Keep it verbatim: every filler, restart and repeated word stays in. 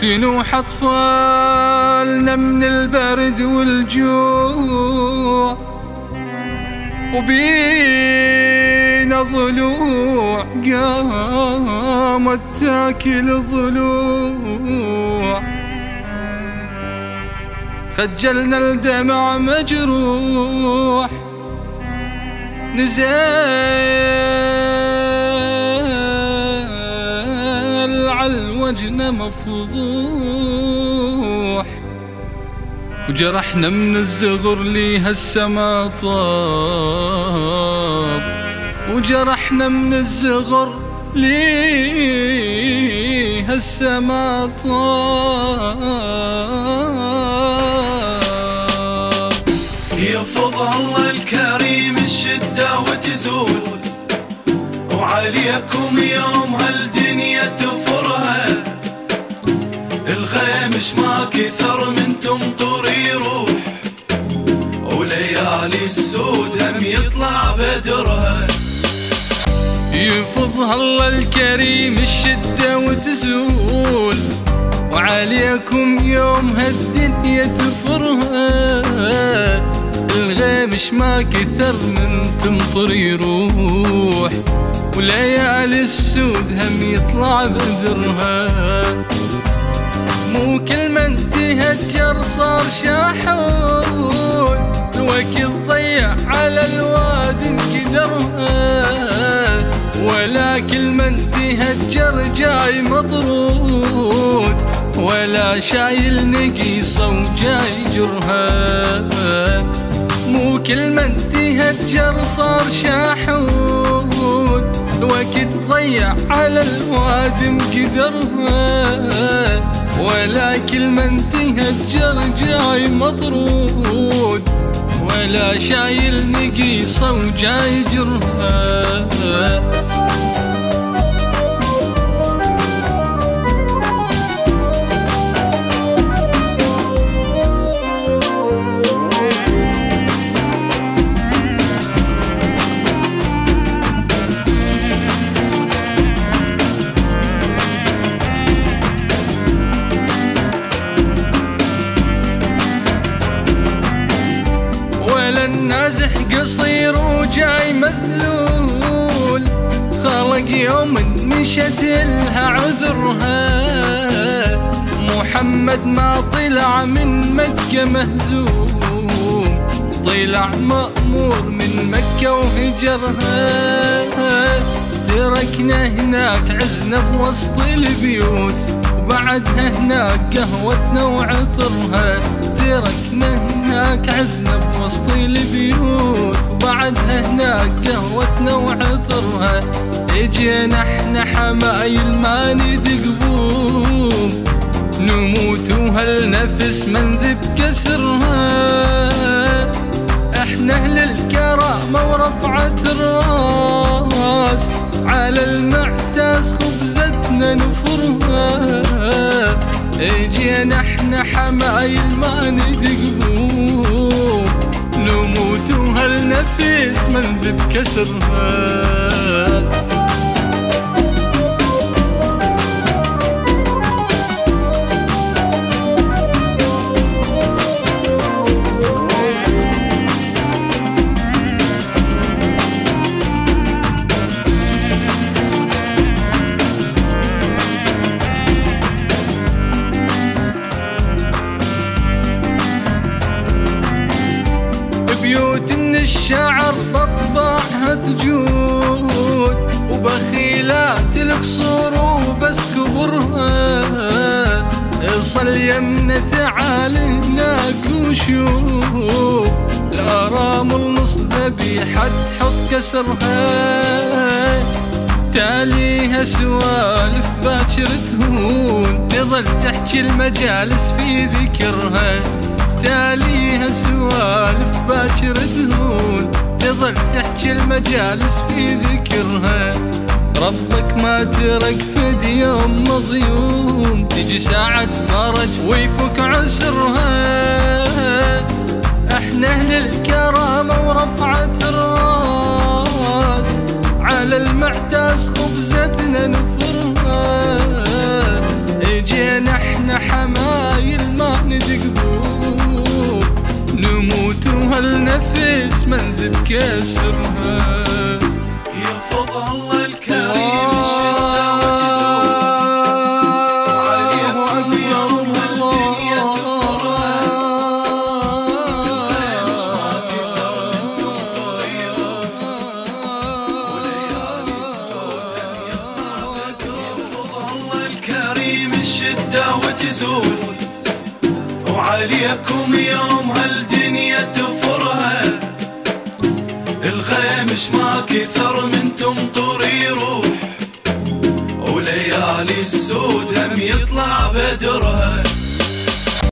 تنوح أطفالنا من البرد والجوع، وبينا ضلوع قامت تاكل ضلوع. خجلنا الدمع مجروح، نزال عالوجن مفضوح، وجرحنا من الزغر ليها السما طاب، وجرحنا من الزغر ليها السما طاب. يفض الله الكريم الشدة وتزول، وعليكم يوم هالدنيا تفرها. الغيمش ما كثر من تمطر يروح، وليالي السود هم يطلع بدرها. يفض الله الكريم الشدة وتزول، وعليكم يوم هالدنيا تفرها. الغيمش ما كثر من تمطر يروح، وليالي السود هم يطلع بدرها. مو كل من تهجر صار شاحود، الوقت ضيع على الواد انقدرها. ولا كل من تهجر جاي مطرود، ولا شايل نقيصة وجاي جرها. مو كل من تهجر صار شاحود، الوقت ضيع على الواد مقدرها. ولا كل من تهجر جاي مطرود، ولا شايل نقيصة وجاي جرها. النازح قصير وجاي مذلول، خلق يوم مشت لها عذرها. محمد ما طلع من مكة مهزوم، طلع مأمور من مكة وهجرها. تركنا هناك عزنا بوسط البيوت، وبعدها هناك قهوتنا وعطرها. تركنا هناك عزنا بوسط البيوت، وبعدها هناك قهوتنا وعطرها. اجينا احنا حمايل ما نذق بوم، نموت وهالنفس منذب كسرها. احنا اهل الكرامة ورفعة الراس، على المعتاز خبزتنا نفرها. اجينا احنا حمايل ما ندق بوم، نموت وهالنفس منذب كسرها. بيوت من الشعر بطبعها تجود، وبخيلات القصور وبس كبرها. اصل يمنا تعال هناك وشوف، الارام النص ذبيحة تحط كسرها. تاليها سوالف باكر تهون، تظل تحكي المجالس في ذكرها. تاليها سوالف باكر تهون، تظل تحكي المجالس في ذكرها. ربك ما ترك فد يوم مضيوم، تجي ساعة فرج ويفك عسرها. احنا اهل الكرامة ورفعة الراس، على المعتاز خبزتنا نفرها. اجينا احنا كسرها. يرفض الله الكريم الشدة وتزول، وعليكم يوم هالدنيا تفرها. الخيمش ما كثر منكم طريرها، وليالي السود هم يطلع بدرها. يرفض الله الكريم الشدة وتزول، وعليكم يوم هالدنيا تفرها. الخيمش ما كثر من تمطر يروح، وليالي السود هم يطلع بدرها.